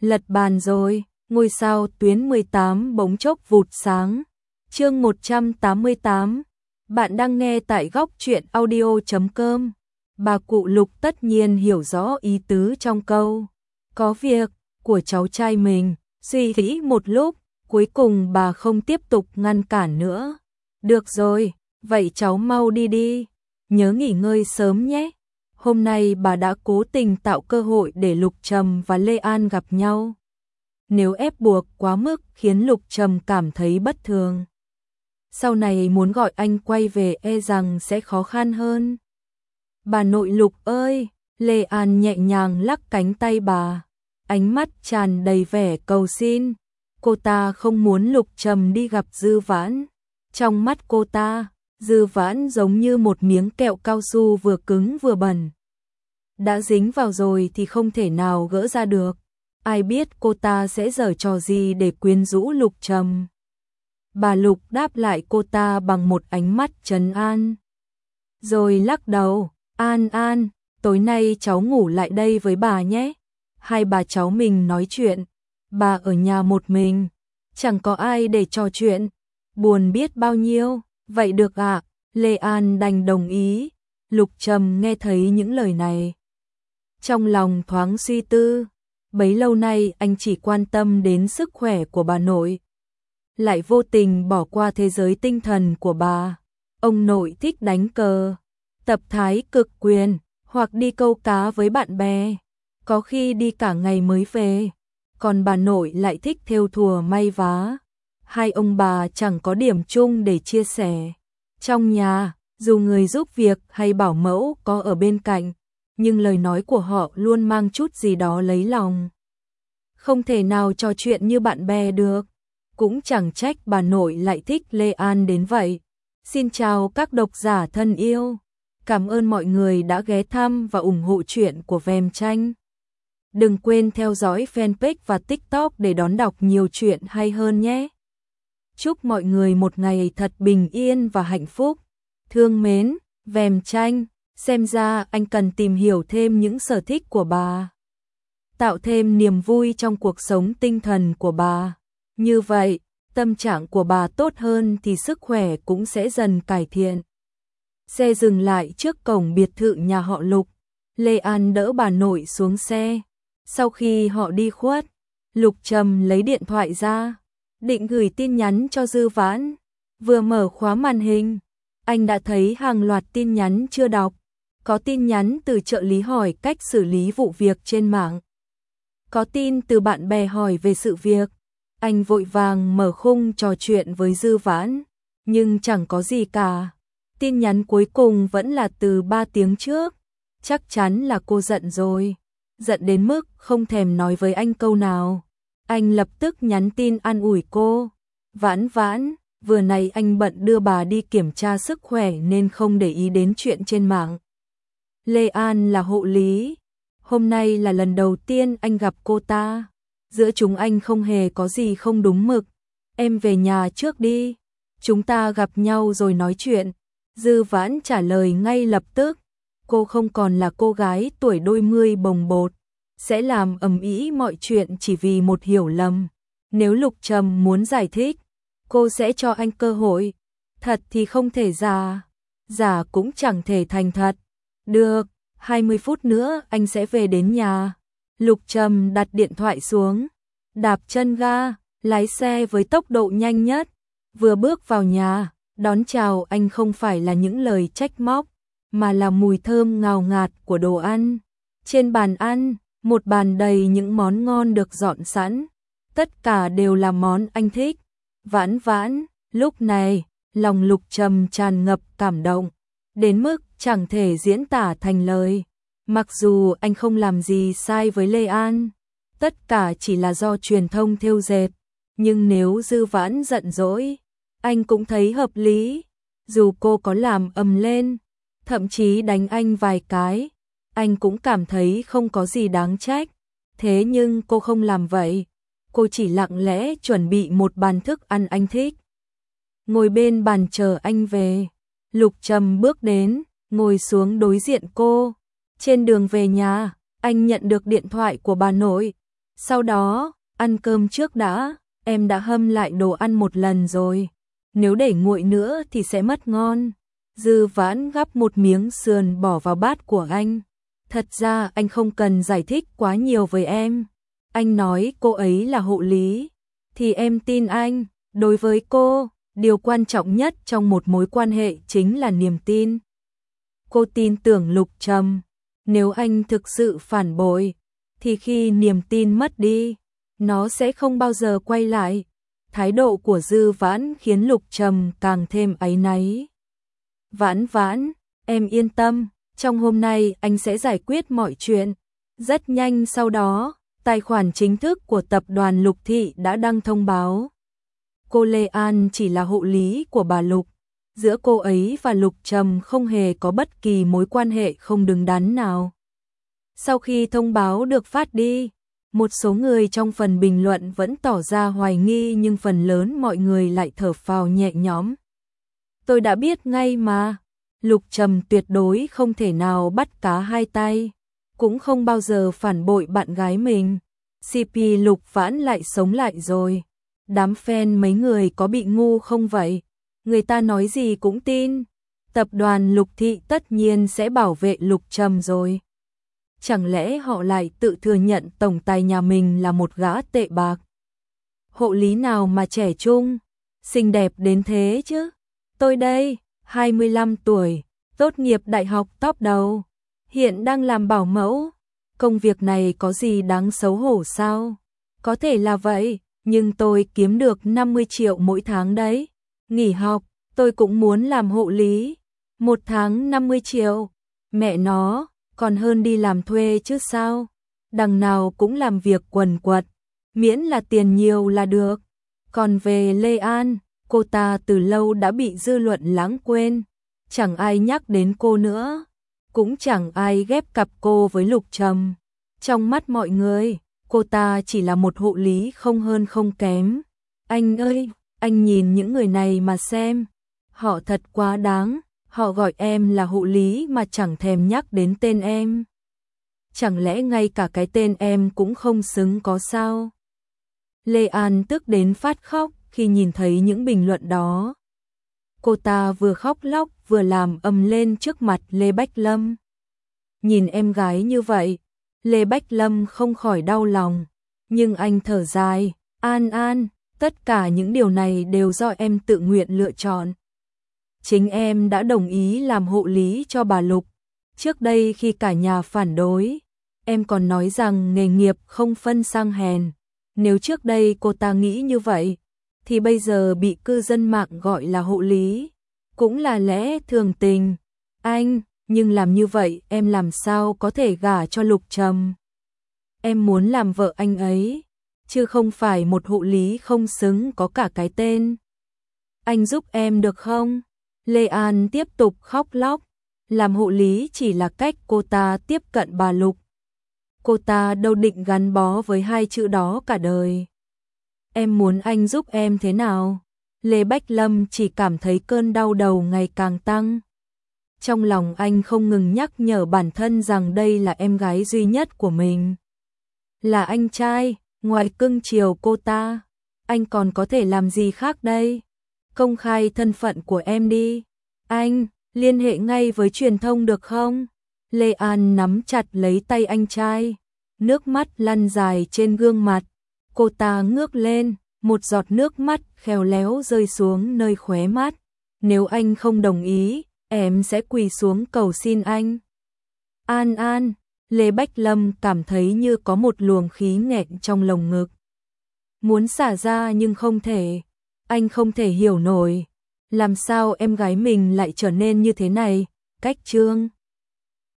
Lật bàn rồi, ngôi sao tuyến 18 bỗng chốc vụt sáng. Chương 188. Bạn đang nghe tại góc truyện audio.com. Bà cụ Lục tất nhiên hiểu rõ ý tứ trong câu "có việc" của cháu trai mình, suy nghĩ một lúc, cuối cùng bà không tiếp tục ngăn cản nữa. "Được rồi, vậy cháu mau đi đi, nhớ nghỉ ngơi sớm nhé." Hôm nay bà đã cố tình tạo cơ hội để Lục Trầm và Lê An gặp nhau. Nếu ép buộc quá mức khiến Lục Trầm cảm thấy bất thường, sau này muốn gọi anh quay về e rằng sẽ khó khăn hơn. "Bà nội Lục ơi!" Lê An nhẹ nhàng lắc cánh tay bà, ánh mắt tràn đầy vẻ cầu xin. Cô ta không muốn Lục Trầm đi gặp Dư Vãn. Trong mắt cô ta, Dư Vãn giống như một miếng kẹo cao su vừa cứng vừa bẩn. Đã dính vào rồi thì không thể nào gỡ ra được. Ai biết cô ta sẽ giở trò gì để quyến rũ Lục Trầm. Bà Lục đáp lại cô ta bằng một ánh mắt trấn an, rồi lắc đầu. "An An, tối nay cháu ngủ lại đây với bà nhé. Hai bà cháu mình nói chuyện. Bà ở nhà một mình, chẳng có ai để trò chuyện, buồn biết bao nhiêu." "Vậy được ạ." Lê An đành đồng ý. Lục Trầm nghe thấy những lời này, trong lòng thoáng suy tư. Bấy lâu nay anh chỉ quan tâm đến sức khỏe của bà nội, lại vô tình bỏ qua thế giới tinh thần của bà. Ông nội thích đánh cờ, tập thái cực quyền, hoặc đi câu cá với bạn bè, có khi đi cả ngày mới về. Còn bà nội lại thích thêu thùa may vá. Hai ông bà chẳng có điểm chung để chia sẻ. Trong nhà, dù người giúp việc hay bảo mẫu có ở bên cạnh, nhưng lời nói của họ luôn mang chút gì đó lấy lòng. Không thể nào trò chuyện như bạn bè được. Cũng chẳng trách bà nội lại thích Lê An đến vậy. Xin chào các độc giả thân yêu. Cảm ơn mọi người đã ghé thăm và ủng hộ truyện của Vem Tranh. Đừng quên theo dõi fanpage và TikTok để đón đọc nhiều chuyện hay hơn nhé. Chúc mọi người một ngày thật bình yên và hạnh phúc. Thương mến, Vem Tranh. Xem ra anh cần tìm hiểu thêm những sở thích của bà, tạo thêm niềm vui trong cuộc sống tinh thần của bà. Như vậy, tâm trạng của bà tốt hơn thì sức khỏe cũng sẽ dần cải thiện. Xe dừng lại trước cổng biệt thự nhà họ Lục. Lê An đỡ bà nội xuống xe. Sau khi họ đi khuất, Lục Trầm lấy điện thoại ra, định gửi tin nhắn cho Dư Vãn. Vừa mở khóa màn hình, anh đã thấy hàng loạt tin nhắn chưa đọc. Có tin nhắn từ trợ lý hỏi cách xử lý vụ việc trên mạng, có tin từ bạn bè hỏi về sự việc. Anh vội vàng mở khung trò chuyện với Dư Vãn, nhưng chẳng có gì cả. Tin nhắn cuối cùng vẫn là từ 3 tiếng trước. Chắc chắn là cô giận rồi, giận đến mức không thèm nói với anh câu nào. Anh lập tức nhắn tin an ủi cô. "Vãn Vãn, vừa nãy anh bận đưa bà đi kiểm tra sức khỏe nên không để ý đến chuyện trên mạng. Lê An là hộ lý. Hôm nay là lần đầu tiên anh gặp cô ta. Giữa chúng anh không hề có gì không đúng mực. Em về nhà trước đi, chúng ta gặp nhau rồi nói chuyện." Dư Vãn trả lời ngay lập tức. Cô không còn là cô gái tuổi đôi mươi bồng bột, sẽ làm ầm ĩ mọi chuyện chỉ vì một hiểu lầm. Nếu Lục Trầm muốn giải thích, cô sẽ cho anh cơ hội. Thật thì không thể giả, giả cũng chẳng thể thành thật. "Được, 20 phút nữa anh sẽ về đến nhà." Lục Trầm đặt điện thoại xuống, đạp chân ga, lái xe với tốc độ nhanh nhất. Vừa bước vào nhà, đón chào anh không phải là những lời trách móc, mà là mùi thơm ngào ngạt của đồ ăn. Trên bàn ăn, một bàn đầy những món ngon được dọn sẵn. Tất cả đều là món anh thích. "Vãn Vãn." Lúc này, lòng Lục Trầm tràn ngập cảm động, đến mức chẳng thể diễn tả thành lời. Mặc dù anh không làm gì sai với Lê An, tất cả chỉ là do truyền thông thêu dệt, nhưng nếu Dư Vãn giận dỗi, anh cũng thấy hợp lý. Dù cô có làm ầm lên, thậm chí đánh anh vài cái, anh cũng cảm thấy không có gì đáng trách. Thế nhưng cô không làm vậy. Cô chỉ lặng lẽ chuẩn bị một bàn thức ăn anh thích, ngồi bên bàn chờ anh về. Lục Trầm bước đến, ngồi xuống đối diện cô. Trên đường về nhà, anh nhận được điện thoại của bà nội. Sau đó, ăn cơm trước đã, em đã hâm lại đồ ăn một lần rồi. Nếu để nguội nữa thì sẽ mất ngon. Dư Vãn gắp một miếng sườn bỏ vào bát của anh. Thật ra anh không cần giải thích quá nhiều với em. Anh nói cô ấy là hộ lý, thì em tin anh. Đối với cô, điều quan trọng nhất trong một mối quan hệ chính là niềm tin. Cô tin tưởng Lục Trầm. Nếu anh thực sự phản bội, thì khi niềm tin mất đi, nó sẽ không bao giờ quay lại. Thái độ của Dư Vãn khiến Lục Trầm càng thêm áy náy. Vãn Vãn, em yên tâm, trong hôm nay anh sẽ giải quyết mọi chuyện. Rất nhanh sau đó, tài khoản chính thức của tập đoàn Lục Thị đã đăng thông báo. Cô Lê An chỉ là hộ lý của bà Lục. Giữa cô ấy và Lục Trầm không hề có bất kỳ mối quan hệ không đứng đắn nào. Sau khi thông báo được phát đi, một số người trong phần bình luận vẫn tỏ ra hoài nghi nhưng phần lớn mọi người lại thở phào nhẹ nhõm. Tôi đã biết ngay mà, Lục Trầm tuyệt đối không thể nào bắt cá hai tay, cũng không bao giờ phản bội bạn gái mình. CP Lục Vãn lại sống lại rồi. Đám fan mấy người có bị ngu không vậy? Người ta nói gì cũng tin. Tập đoàn Lục Thị tất nhiên sẽ bảo vệ Lục Trầm rồi. Chẳng lẽ họ lại tự thừa nhận tổng tài nhà mình là một gã tệ bạc? Hộ lý nào mà trẻ trung, xinh đẹp đến thế chứ? Tôi đây, 25 tuổi, tốt nghiệp đại học top đầu, hiện đang làm bảo mẫu. Công việc này có gì đáng xấu hổ sao? Có thể là vậy, nhưng tôi kiếm được 50 triệu mỗi tháng đấy. Nghỉ học, tôi cũng muốn làm hộ lý. Một tháng 50 triệu, mẹ nó, còn hơn đi làm thuê chứ sao? Đằng nào cũng làm việc quần quật, miễn là tiền nhiều là được. Còn về Lê An, cô ta từ lâu đã bị dư luận lãng quên. Chẳng ai nhắc đến cô nữa, cũng chẳng ai ghép cặp cô với Lục Trầm. Trong mắt mọi người, cô ta chỉ là một hộ lý không hơn không kém. Anh ơi, anh nhìn những người này mà xem. Họ thật quá đáng, họ gọi em là hộ lý mà chẳng thèm nhắc đến tên em. Chẳng lẽ ngay cả cái tên em cũng không xứng có sao? Lê An tức đến phát khóc khi nhìn thấy những bình luận đó. Cô ta vừa khóc lóc vừa làm ầm lên trước mặt Lê Bách Lâm. Nhìn em gái như vậy, Lê Bách Lâm không khỏi đau lòng, nhưng anh thở dài, An An, tất cả những điều này đều do em tự nguyện lựa chọn. Chính em đã đồng ý làm hộ lý cho bà Lục. Trước đây khi cả nhà phản đối, em còn nói rằng nghề nghiệp không phân sang hèn. Nếu trước đây cô ta nghĩ như vậy, thì bây giờ bị cư dân mạng gọi là hộ lý, cũng là lẽ thường tình. Anh, nhưng làm như vậy em làm sao có thể gả cho Lục Trầm? Em muốn làm vợ anh ấy, chứ không phải một hộ lý không xứng có cả cái tên. Anh giúp em được không? Lê An tiếp tục khóc lóc. Làm hộ lý chỉ là cách cô ta tiếp cận bà Lục. Cô ta đâu định gắn bó với hai chữ đó cả đời. Em muốn anh giúp em thế nào? Lê Bách Lâm chỉ cảm thấy cơn đau đầu ngày càng tăng. Trong lòng anh không ngừng nhắc nhở bản thân rằng đây là em gái duy nhất của mình. Là anh trai, ngoài cưng chiều cô ta, anh còn có thể làm gì khác đây? Công khai thân phận của em đi. Anh, liên hệ ngay với truyền thông được không? Lê An nắm chặt lấy tay anh trai, nước mắt lăn dài trên gương mặt. Cô ta ngước lên, một giọt nước mắt khéo léo rơi xuống nơi khóe mắt. Nếu anh không đồng ý, em sẽ quỳ xuống cầu xin anh. An An, Lê Bách Lâm cảm thấy như có một luồng khí nghẹn trong lồng ngực. Muốn xả ra nhưng không thể. Anh không thể hiểu nổi. Làm sao em gái mình lại trở nên như thế này? Cách Trương